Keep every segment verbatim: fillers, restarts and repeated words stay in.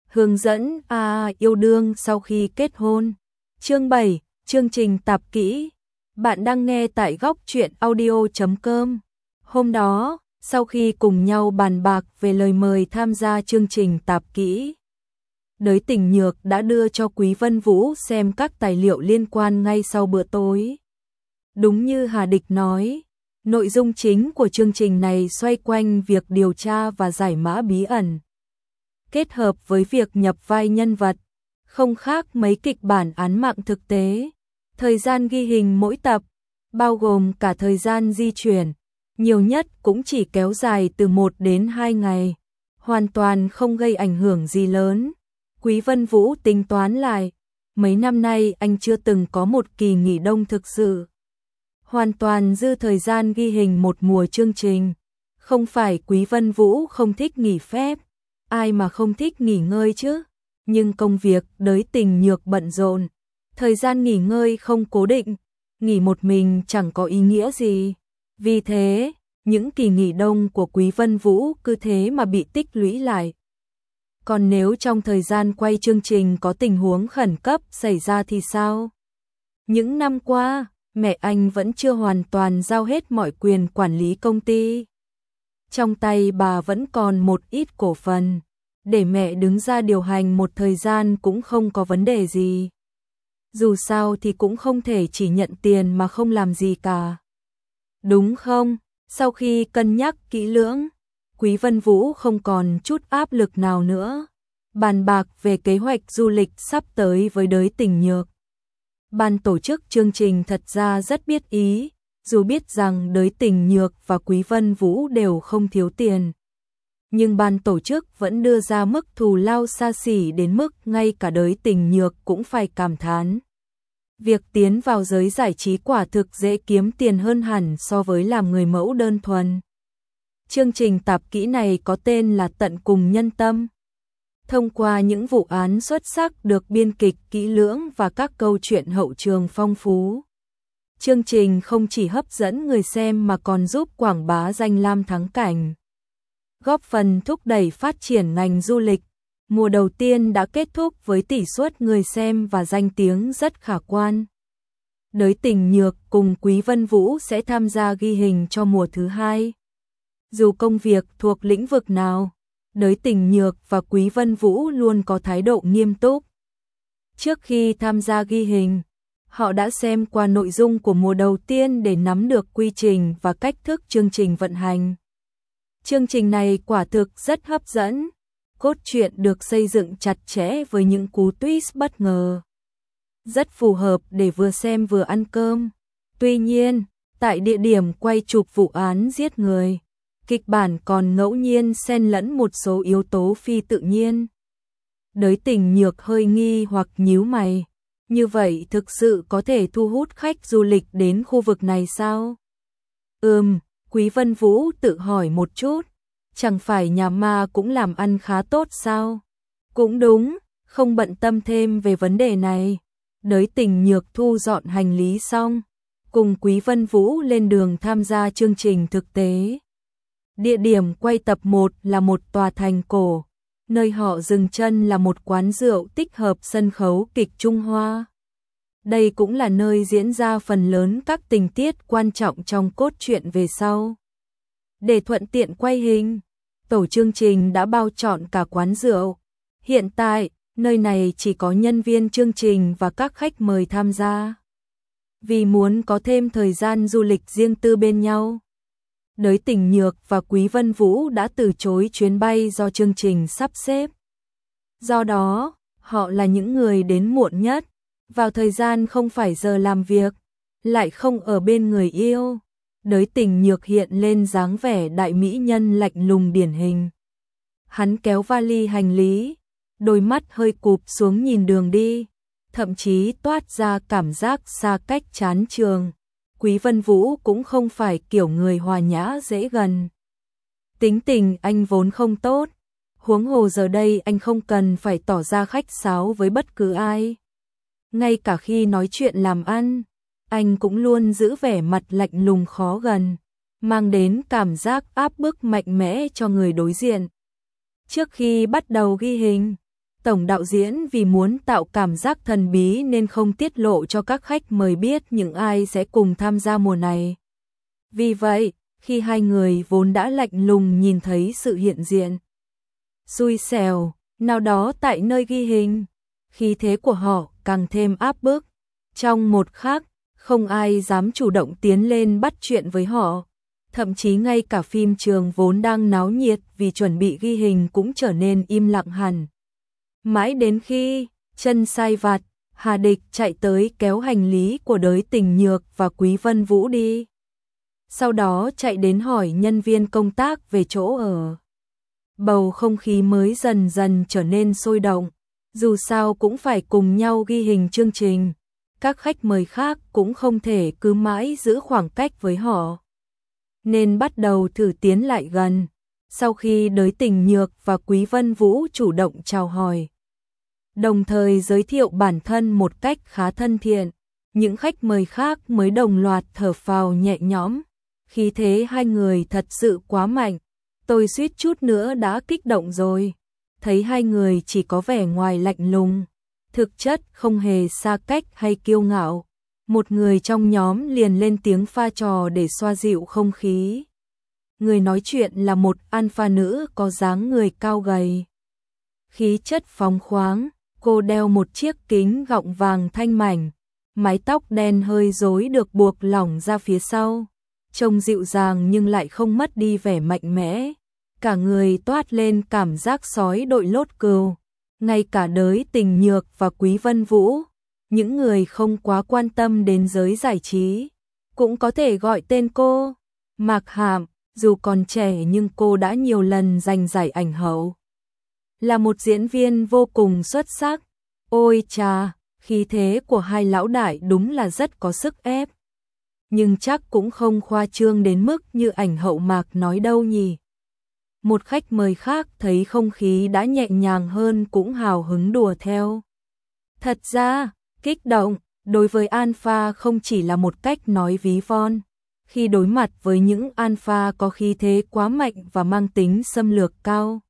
Hướng dẫn a à, yêu đương sau khi kết hôn. Chương bảy, chương trình tạp kỹ. Bạn đang nghe tại góc truyện audio chấm com. Hôm đó, sau khi cùng nhau bàn bạc về lời mời tham gia chương trình tạp kỹ, Đới Tình Nhược đã đưa cho Quý Vân Vũ xem các tài liệu liên quan ngay sau bữa tối. Đúng như Hà Địch nói, nội dung chính của chương trình này xoay quanh việc điều tra và giải mã bí ẩn, kết hợp với việc nhập vai nhân vật, không khác mấy kịch bản án mạng thực tế. Thời gian ghi hình mỗi tập, bao gồm cả thời gian di chuyển, nhiều nhất cũng chỉ kéo dài từ một đến hai ngày, hoàn toàn không gây ảnh hưởng gì lớn. Quý Vân Vũ tính toán lại, mấy năm nay anh chưa từng có một kỳ nghỉ đông thực sự, hoàn toàn dư thời gian ghi hình một mùa chương trình. Không phải Quý Vân Vũ không thích nghỉ phép, ai mà không thích nghỉ ngơi chứ, nhưng công việc Đới Tình Nhược bận rộn, thời gian nghỉ ngơi không cố định, nghỉ một mình chẳng có ý nghĩa gì. Vì thế, những kỳ nghỉ đông của Quý Vân Vũ cứ thế mà bị tích lũy lại. Còn nếu trong thời gian quay chương trình có tình huống khẩn cấp xảy ra thì sao? Những năm qua, mẹ anh vẫn chưa hoàn toàn giao hết mọi quyền quản lý công ty. Trong tay bà vẫn còn một ít cổ phần, để mẹ đứng ra điều hành một thời gian cũng không có vấn đề gì. Dù sao thì cũng không thể chỉ nhận tiền mà không làm gì cả. Đúng không? Sau khi cân nhắc kỹ lưỡng, Quý Vân Vũ không còn chút áp lực nào nữa. Bàn bạc về kế hoạch du lịch sắp tới với Đới Tình Nhược. Ban tổ chức chương trình thật ra rất biết ý, dù biết rằng Đới Tình Nhược và Quý Vân Vũ đều không thiếu tiền. Nhưng ban tổ chức vẫn đưa ra mức thù lao xa xỉ đến mức ngay cả Đới Tình Nhược cũng phải cảm thán. Việc tiến vào giới giải trí quả thực dễ kiếm tiền hơn hẳn so với làm người mẫu đơn thuần. Chương trình tạp kỹ này có tên là Tận Cùng Nhân Tâm. Thông qua những vụ án xuất sắc được biên kịch kỹ lưỡng và các câu chuyện hậu trường phong phú, chương trình không chỉ hấp dẫn người xem mà còn giúp quảng bá danh lam thắng cảnh, góp phần thúc đẩy phát triển ngành du lịch. Mùa đầu tiên đã kết thúc với tỷ suất người xem và danh tiếng rất khả quan. Đới Tình Nhược cùng Quý Vân Vũ sẽ tham gia ghi hình cho mùa thứ hai. Dù công việc thuộc lĩnh vực nào, Đới Tình Nhược và Quý Vân Vũ luôn có thái độ nghiêm túc. Trước khi tham gia ghi hình, họ đã xem qua nội dung của mùa đầu tiên để nắm được quy trình và cách thức chương trình vận hành. Chương trình này quả thực rất hấp dẫn, cốt truyện được xây dựng chặt chẽ với những cú twist bất ngờ, rất phù hợp để vừa xem vừa ăn cơm. Tuy nhiên, tại địa điểm quay chụp vụ án giết người, kịch bản còn ngẫu nhiên xen lẫn một số yếu tố phi tự nhiên. Đới Tình Nhược hơi nghi hoặc nhíu mày, như vậy thực sự có thể thu hút khách du lịch đến khu vực này sao? Ừm, Quý Vân Vũ tự hỏi một chút, chẳng phải nhà ma cũng làm ăn khá tốt sao? Cũng đúng, không bận tâm thêm về vấn đề này. Đới Tình Nhược thu dọn hành lý xong, cùng Quý Vân Vũ lên đường tham gia chương trình thực tế. Địa điểm quay tập một là một tòa thành cổ, nơi họ dừng chân là một quán rượu tích hợp sân khấu kịch Trung Hoa. Đây cũng là nơi diễn ra phần lớn các tình tiết quan trọng trong cốt truyện về sau. Để thuận tiện quay hình, tổ chương trình đã bao trọn cả quán rượu. Hiện tại, nơi này chỉ có nhân viên chương trình và các khách mời tham gia. Vì muốn có thêm thời gian du lịch riêng tư bên nhau, Đới Tình Nhược và Quý Vân Vũ đã từ chối chuyến bay do chương trình sắp xếp. Do đó, họ là những người đến muộn nhất, vào thời gian không phải giờ làm việc, lại không ở bên người yêu. Đới Tình Nhược hiện lên dáng vẻ đại mỹ nhân lạnh lùng điển hình. Hắn kéo vali hành lý, đôi mắt hơi cụp xuống nhìn đường đi, thậm chí toát ra cảm giác xa cách chán chường. Quý Vân Vũ cũng không phải kiểu người hòa nhã dễ gần. Tính tình anh vốn không tốt, huống hồ giờ đây anh không cần phải tỏ ra khách sáo với bất cứ ai. Ngay cả khi nói chuyện làm ăn, anh cũng luôn giữ vẻ mặt lạnh lùng khó gần, mang đến cảm giác áp bức mạnh mẽ cho người đối diện. Trước khi bắt đầu ghi hình, Tổng đạo diễn vì muốn tạo cảm giác thần bí nên không tiết lộ cho các khách mời biết những ai sẽ cùng tham gia mùa này. Vì vậy, khi hai người vốn đã lạnh lùng nhìn thấy sự hiện diện xui xẻo nào đó tại nơi ghi hình, khí thế của họ càng thêm áp bức. Trong một khắc, không ai dám chủ động tiến lên bắt chuyện với họ. Thậm chí ngay cả phim trường vốn đang náo nhiệt vì chuẩn bị ghi hình cũng trở nên im lặng hẳn. Mãi đến khi chân sai vặt, Hà Địch chạy tới kéo hành lý của Đới Tình Nhược và Quý Vân Vũ đi. Sau đó chạy đến hỏi nhân viên công tác về chỗ ở. Bầu không khí mới dần dần trở nên sôi động. Dù sao cũng phải cùng nhau ghi hình chương trình. Các khách mời khác cũng không thể cứ mãi giữ khoảng cách với họ, nên bắt đầu thử tiến lại gần. Sau khi Đới Tình Nhược và Quý Vân Vũ chủ động chào hỏi, đồng thời giới thiệu bản thân một cách khá thân thiện, những khách mời khác mới đồng loạt thở phào nhẹ nhõm. Khí thế hai người thật sự quá mạnh, tôi suýt chút nữa đã kích động rồi. Thấy hai người chỉ có vẻ ngoài lạnh lùng, thực chất không hề xa cách hay kiêu ngạo. Một người trong nhóm liền lên tiếng pha trò để xoa dịu không khí. Người nói chuyện là một alpha nữ có dáng người cao gầy, khí chất phóng khoáng. Cô đeo một chiếc kính gọng vàng thanh mảnh, mái tóc đen hơi rối được buộc lỏng ra phía sau, trông dịu dàng nhưng lại không mất đi vẻ mạnh mẽ. Cả người toát lên cảm giác sói đội lốt cừu. Ngay cả Đới Tình Nhược và Quý Vân Vũ, những người không quá quan tâm đến giới giải trí, cũng có thể gọi tên cô. Mạc Hàm, dù còn trẻ nhưng cô đã nhiều lần giành giải ảnh hậu, là một diễn viên vô cùng xuất sắc. Ôi chà, khí thế của hai lão đại đúng là rất có sức ép. Nhưng chắc cũng không khoa trương đến mức như ảnh hậu Mạc nói đâu nhỉ. Một khách mời khác thấy không khí đã nhẹ nhàng hơn cũng hào hứng đùa theo. Thật ra, kích động đối với alpha không chỉ là một cách nói ví von. Khi đối mặt với những alpha có khí thế quá mạnh và mang tính xâm lược cao,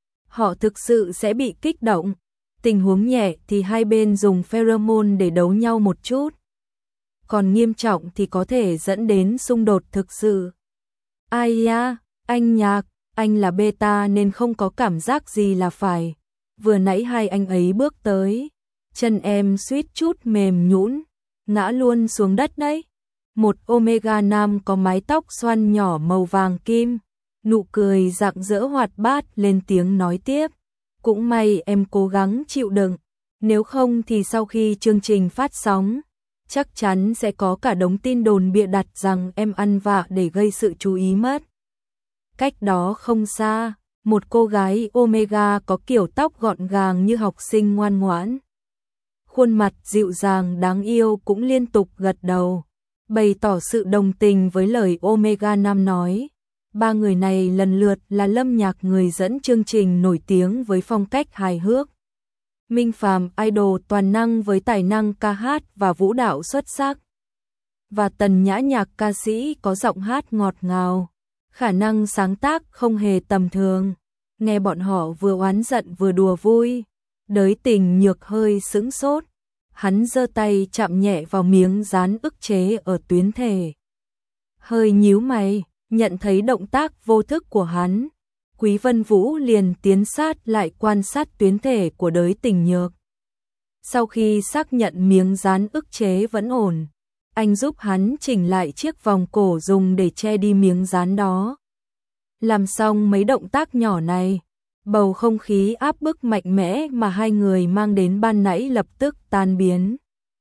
họ thực sự sẽ bị kích động. Tình huống nhẹ thì hai bên dùng pheromone để đấu nhau một chút, còn nghiêm trọng thì có thể dẫn đến xung đột thực sự. Ai da, anh Nhạc, anh là beta nên không có cảm giác gì là phải. Vừa nãy hai anh ấy bước tới, chân em suýt chút mềm nhũn, ngã luôn xuống đất đấy. Một Omega nam có mái tóc xoăn nhỏ màu vàng kim, nụ cười rạng rỡ hoạt bát lên tiếng nói tiếp. Cũng may em cố gắng chịu đựng, nếu không thì sau khi chương trình phát sóng, chắc chắn sẽ có cả đống tin đồn bịa đặt rằng em ăn vạ để gây sự chú ý mất. Cách đó không xa, một cô gái Omega có kiểu tóc gọn gàng như học sinh ngoan ngoãn, khuôn mặt dịu dàng đáng yêu cũng liên tục gật đầu, bày tỏ sự đồng tình với lời Omega nam nói. Ba người này lần lượt là Lâm Nhạc, người dẫn chương trình nổi tiếng với phong cách hài hước, Minh Phàm, idol toàn năng với tài năng ca hát và vũ đạo xuất sắc, và Tần Nhã Nhạc, ca sĩ có giọng hát ngọt ngào, khả năng sáng tác không hề tầm thường. Nghe bọn họ vừa oán giận vừa đùa vui, Đới Tình Nhược hơi sững sốt. Hắn giơ tay chạm nhẹ vào miếng dán ức chế ở tuyến thể, hơi nhíu mày. Nhận thấy động tác vô thức của hắn, Quý Vân Vũ liền tiến sát lại quan sát tuyến thể của Đới Tình Nhược. Sau khi xác nhận miếng dán ức chế vẫn ổn, anh giúp hắn chỉnh lại chiếc vòng cổ dùng để che đi miếng dán đó. Làm xong mấy động tác nhỏ này, bầu không khí áp bức mạnh mẽ mà hai người mang đến ban nãy lập tức tan biến.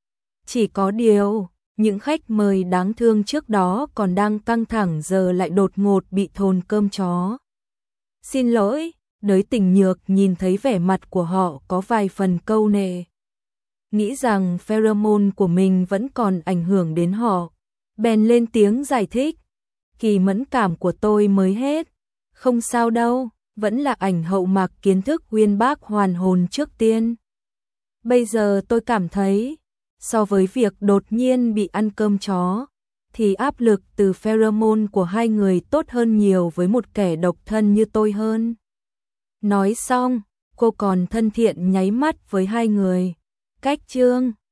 Chỉ có điều, những khách mời đáng thương trước đó còn đang căng thẳng giờ lại đột ngột bị thồn cơm chó. Xin lỗi, Đới Tình Nhược nhìn thấy vẻ mặt của họ có vài phần câu nệ, nghĩ rằng pheromone của mình vẫn còn ảnh hưởng đến họ, bèn lên tiếng giải thích. Kỳ mẫn cảm của tôi mới hết, không sao đâu, vẫn là ảnh hậu Mạc kiến thức uyên bác hoàn hồn trước tiên. Bây giờ tôi cảm thấy, so với việc đột nhiên bị ăn cơm chó, thì áp lực từ pheromone của hai người tốt hơn nhiều với một kẻ độc thân như tôi hơn. Nói xong, cô còn thân thiện nháy mắt với hai người. Cách chương